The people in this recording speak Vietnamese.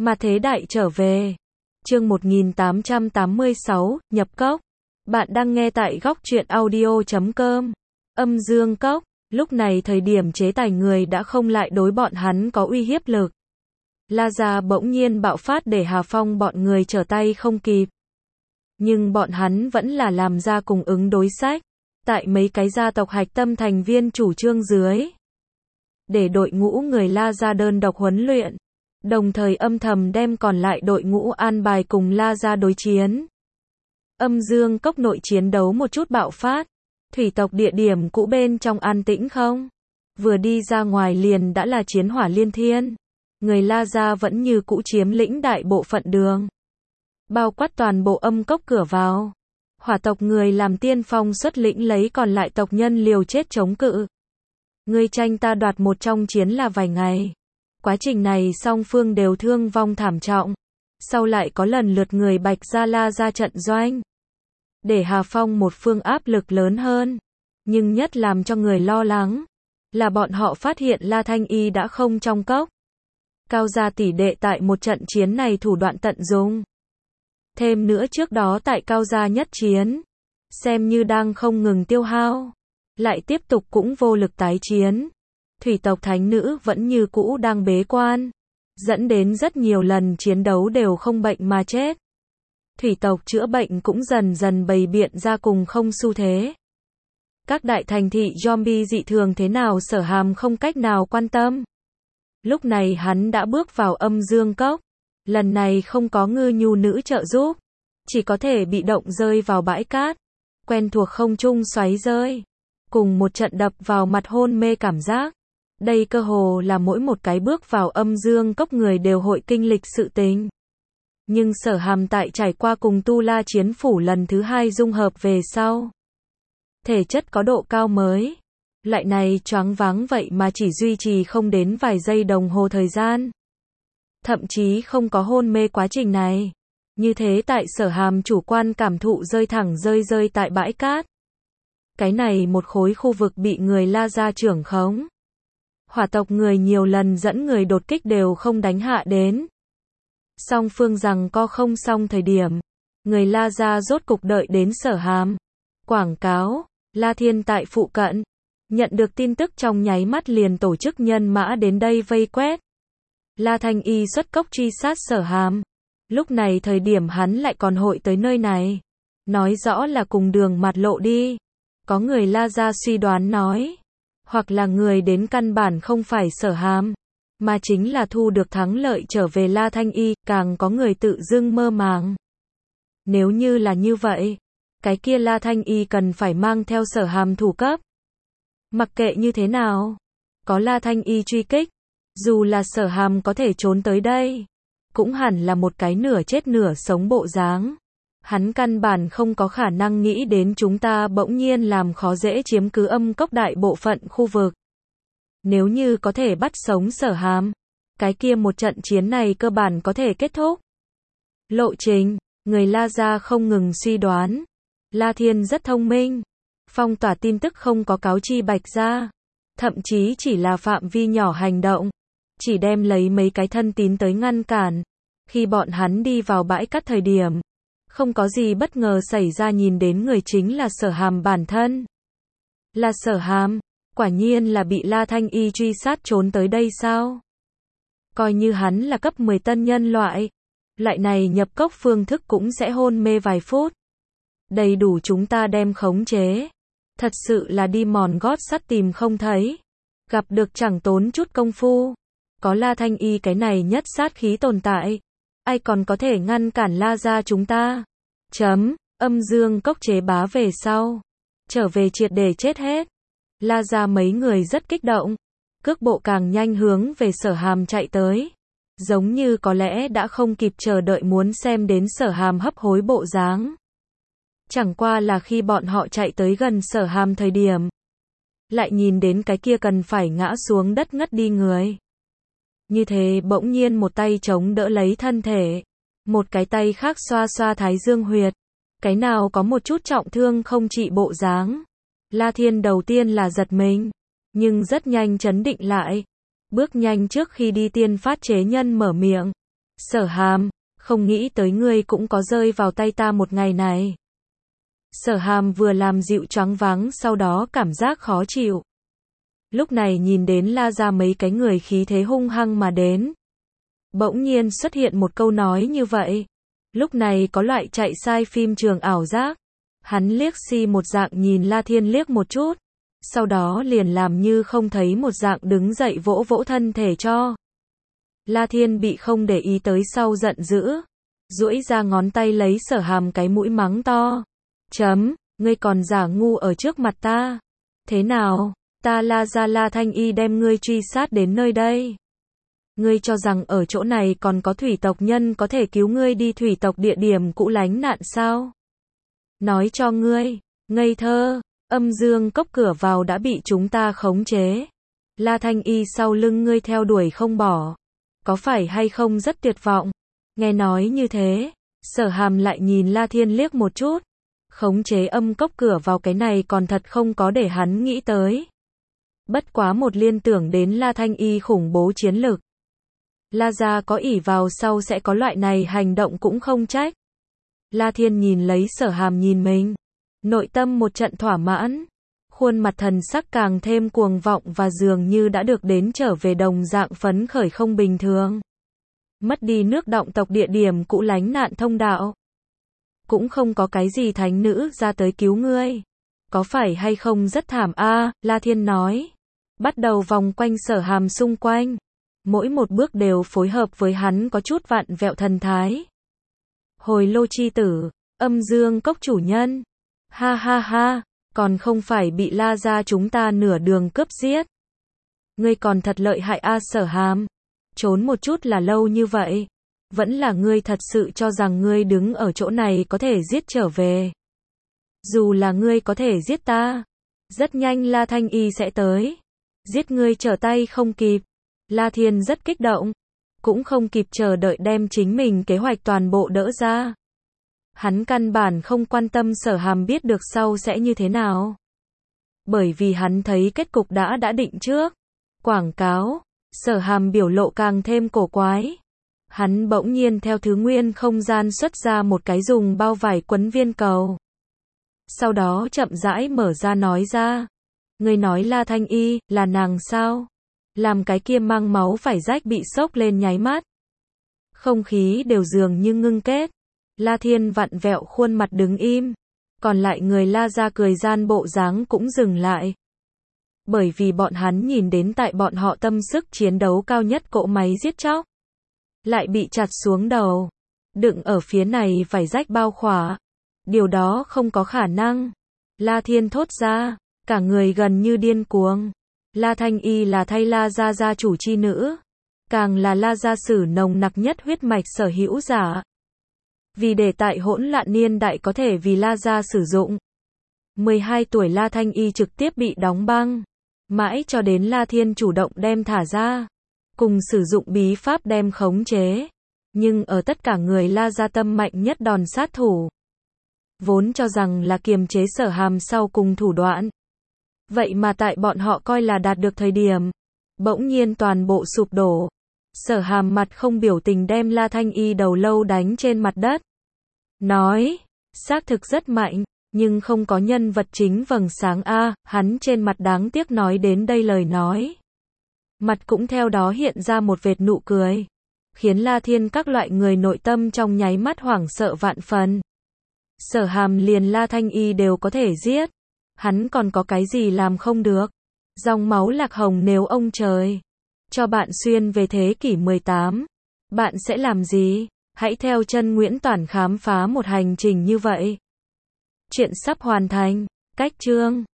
Mà thế đại trở về. Chương 1886, nhập cốc. Bạn đang nghe tại góc truyện audio.com. Âm dương cốc. Lúc này thời điểm chế tài người đã không lại đối bọn hắn có uy hiếp lực. La Gia bỗng nhiên bạo phát để Hà Phong bọn người trở tay không kịp. Nhưng bọn hắn vẫn là làm ra cùng ứng đối sách. Tại mấy cái gia tộc hạch tâm thành viên chủ trương dưới. Để đội ngũ người La Gia đơn độc huấn luyện. Đồng thời âm thầm đem còn lại đội ngũ an bài cùng La Gia đối chiến. Âm dương cốc nội chiến đấu một chút bạo phát. Thủy tộc địa điểm cũ bên trong an tĩnh không? Vừa đi ra ngoài liền đã là chiến hỏa liên thiên. Người La Gia vẫn như cũ chiếm lĩnh đại bộ phận đường. Bao quát toàn bộ âm cốc cửa vào. Hỏa tộc người làm tiên phong xuất lĩnh lấy còn lại tộc nhân liều chết chống cự. Ngươi tranh ta đoạt một trong chiến là vài ngày. Quá trình này song phương đều thương vong thảm trọng. Sau lại có lần lượt người Bạch Gia La ra trận doanh. Để Hà Phong một phương áp lực lớn hơn. Nhưng nhất làm cho người lo lắng. Là bọn họ phát hiện La Thanh Y đã không trong cốc. Cao gia tỷ đệ tại một trận chiến này thủ đoạn tận dụng. Thêm nữa trước đó tại Cao gia nhất chiến. Xem như đang không ngừng tiêu hao. Lại tiếp tục cũng vô lực tái chiến. Thủy tộc thánh nữ vẫn như cũ đang bế quan. Dẫn đến rất nhiều lần chiến đấu đều không bệnh mà chết. Thủy tộc chữa bệnh cũng dần dần bày biện ra cùng không xu thế. Các đại thành thị zombie dị thường thế nào Sở Hàm không cách nào quan tâm. Lúc này hắn đã bước vào âm dương cốc. Lần này không có ngư nhu nữ trợ giúp. Chỉ có thể bị động rơi vào bãi cát. Quen thuộc không trung xoáy rơi. Cùng một trận đập vào mặt hôn mê cảm giác. Đây cơ hồ là mỗi một cái bước vào âm dương cốc người đều hội kinh lịch sự tình. Nhưng Sở Hàm tại trải qua cùng Tu La chiến phủ lần thứ 2 dung hợp về sau. Thể chất có độ cao mới. Lại này choáng váng vậy mà chỉ duy trì không đến vài giây đồng hồ thời gian. Thậm chí không có hôn mê quá trình này. Như thế tại Sở Hàm chủ quan cảm thụ rơi thẳng rơi tại bãi cát. Cái này một khối khu vực bị người La Gia trưởng khống. Hỏa tộc người nhiều lần dẫn người đột kích đều không đánh hạ đến. Song phương rằng co không xong thời điểm. Người La Gia rốt cục đợi đến Sở Hàm. Quảng cáo, La Thiên tại phụ cận. Nhận được tin tức trong nháy mắt liền tổ chức nhân mã đến đây vây quét. La Thanh Y xuất cốc truy sát Sở Hàm. Lúc này thời điểm hắn lại còn hội tới nơi này. Nói rõ là cùng đường mặt lộ đi. Có người La Gia suy đoán nói. Hoặc là người đến căn bản không phải Sở Hàm. Mà chính là thu được thắng lợi trở về La Thanh Y. Càng có người tự dưng mơ màng. Nếu như là như vậy. Cái kia La Thanh Y cần phải mang theo Sở Hàm thủ cấp. Mặc kệ như thế nào. Có La Thanh Y truy kích. Dù là Sở Hàm có thể trốn tới đây. Cũng hẳn là một cái nửa chết nửa sống bộ dáng. Hắn căn bản không có khả năng nghĩ đến chúng ta bỗng nhiên làm khó dễ chiếm cứ âm cốc đại bộ phận khu vực. Nếu như có thể bắt sống Sở Hàm. Cái kia một trận chiến này cơ bản có thể kết thúc. Lộ trình. Người La Gia không ngừng suy đoán. La Thiên rất thông minh. Phong tỏa tin tức không có cáo chi Bạch Gia. Thậm chí chỉ là phạm vi nhỏ hành động. Chỉ đem lấy mấy cái thân tín tới ngăn cản. Khi bọn hắn đi vào bãi cát thời điểm. Không có gì bất ngờ xảy ra nhìn đến người chính là Sở Hàm bản thân. Là Sở Hàm. Quả nhiên là bị La Thanh Y truy sát trốn tới đây sao? Coi như hắn là cấp 10 tân nhân loại. Lại này nhập cốc phương thức cũng sẽ hôn mê vài phút. Đầy đủ chúng ta đem khống chế. Thật sự là đi mòn gót sắt tìm không thấy. Gặp được chẳng tốn chút công phu. Có La Thanh Y cái này nhất sát khí tồn tại. Ai còn có thể ngăn cản La Gia chúng ta. Âm dương cốc chế bá về sau. Trở về triệt để chết hết. La Gia mấy người rất kích động. Cước bộ càng nhanh hướng về Sở Hàm chạy tới. Giống như có lẽ đã không kịp chờ đợi muốn xem đến Sở Hàm hấp hối bộ dáng. Chẳng qua là khi bọn họ chạy tới gần Sở Hàm thời điểm. Lại nhìn đến cái kia cần phải ngã xuống đất ngất đi người. Như thế bỗng nhiên một tay chống đỡ lấy thân thể. Một cái tay khác xoa xoa thái dương huyệt. Cái nào có một chút trọng thương không trị bộ dáng. La Thiên đầu tiên là giật mình. Nhưng rất nhanh trấn định lại. Bước nhanh trước khi đi tiên phát chế nhân mở miệng. Sở Hàm, không nghĩ tới ngươi cũng có rơi vào tay ta một ngày này. Sở Hàm vừa làm dịu choáng váng sau đó cảm giác khó chịu. Lúc này nhìn đến la ra mấy cái người khí thế hung hăng mà đến. Bỗng nhiên xuất hiện một câu nói như vậy. Lúc này có loại chạy sai phim trường ảo giác. Hắn liếc si một dạng nhìn La Thiên liếc một chút. Sau đó liền làm như không thấy một dạng đứng dậy vỗ vỗ thân thể cho. La Thiên bị không để ý tới sau giận dữ. Duỗi ra ngón tay lấy Sở Hàm cái mũi mắng to. Ngươi còn giả ngu ở trước mặt ta. Thế nào, ta La ra La Thanh Y đem ngươi truy sát đến nơi đây. Ngươi cho rằng ở chỗ này còn có thủy tộc nhân có thể cứu ngươi đi thủy tộc địa điểm cũ lánh nạn sao? Nói cho ngươi, ngây thơ, Âm Dương Cốc cửa vào đã bị chúng ta khống chế. La Thanh Y sau lưng ngươi theo đuổi không bỏ. Có phải hay không rất tuyệt vọng? Nghe nói như thế, Sở Hàm lại nhìn La Thiên liếc một chút. Khống chế âm cốc cửa vào cái này còn thật không có để hắn nghĩ tới. Bất quá một liên tưởng đến La Thanh Y khủng bố chiến lực. La gia có ỷ vào sau sẽ có loại này hành động cũng không trách. La Thiên nhìn lấy Sở Hàm nhìn mình. Nội tâm một trận thỏa mãn. Khuôn mặt thần sắc càng thêm cuồng vọng và dường như đã được đến trở về đồng dạng phấn khởi không bình thường. Mất đi nước động tộc địa điểm cũ lánh nạn thông đạo. Cũng không có cái gì thánh nữ ra tới cứu ngươi. Có phải hay không rất thảm a? La Thiên nói. Bắt đầu vòng quanh Sở Hàm xung quanh. Mỗi một bước đều phối hợp với hắn có chút vặn vẹo thần thái. Hồi lô chi tử, Âm Dương Cốc chủ nhân. Ha ha ha, còn không phải bị La gia chúng ta nửa đường cướp giết. Ngươi còn thật lợi hại a Sở Hàm. Trốn một chút là lâu như vậy. Vẫn là ngươi thật sự cho rằng ngươi đứng ở chỗ này có thể giết trở về. Dù là ngươi có thể giết ta, rất nhanh La Thanh Y sẽ tới. Giết ngươi trở tay không kịp. La Thiên rất kích động. Cũng không kịp chờ đợi đem chính mình kế hoạch toàn bộ đỡ ra. Hắn căn bản không quan tâm Sở Hàm biết được sau sẽ như thế nào. Bởi vì hắn thấy kết cục đã định trước. Quảng cáo, Sở Hàm biểu lộ càng thêm cổ quái. Hắn bỗng nhiên theo thứ nguyên không gian xuất ra một cái dùng bao vải quấn viên cầu. Sau đó chậm rãi mở ra nói ra. Ngươi nói La Thanh Y, là nàng sao? Làm cái kia mang máu phải rách bị sốc lên nháy mắt. Không khí đều dường như ngưng kết. La Thiên vặn vẹo khuôn mặt đứng im. Còn lại người La ra cười gian bộ dáng cũng dừng lại. Bởi vì bọn hắn nhìn đến tại bọn họ tâm sức chiến đấu cao nhất cỗ máy giết chóc. Lại bị chặt xuống đầu. Đựng ở phía này phải rách bao khỏa. Điều đó không có khả năng. La Thiên thốt ra. Cả người gần như điên cuồng. La Thanh Y là thay La gia gia chủ chi nữ. Càng là La gia sử nồng nặc nhất huyết mạch sở hữu giả. Vì để tại hỗn loạn niên đại có thể vì La gia sử dụng. 12 tuổi La Thanh Y trực tiếp bị đóng băng. Mãi cho đến La Thiên chủ động đem thả ra. Cùng sử dụng bí pháp đem khống chế. Nhưng ở tất cả người La gia tâm mạnh nhất đòn sát thủ. Vốn cho rằng là kiềm chế Sở Hàm sau cùng thủ đoạn. Vậy mà tại bọn họ coi là đạt được thời điểm. Bỗng nhiên toàn bộ sụp đổ. Sở Hàm mặt không biểu tình đem La Thanh Y đầu lâu đánh trên mặt đất. Nói, xác thực rất mạnh, nhưng không có nhân vật chính vầng sáng a. Hắn trên mặt đáng tiếc nói đến đây lời nói. Mặt cũng theo đó hiện ra một vệt nụ cười. Khiến La Thiên các loại người nội tâm trong nháy mắt hoảng sợ vạn phần. Sở Hàm liền La Thanh Y đều có thể giết. Hắn còn có cái gì làm không được. Dòng máu lạc hồng nếu ông trời cho bạn xuyên về thế kỷ 18, bạn sẽ làm gì? Hãy theo chân Nguyễn Toản khám phá một hành trình như vậy. Chuyện sắp hoàn thành. Cách chương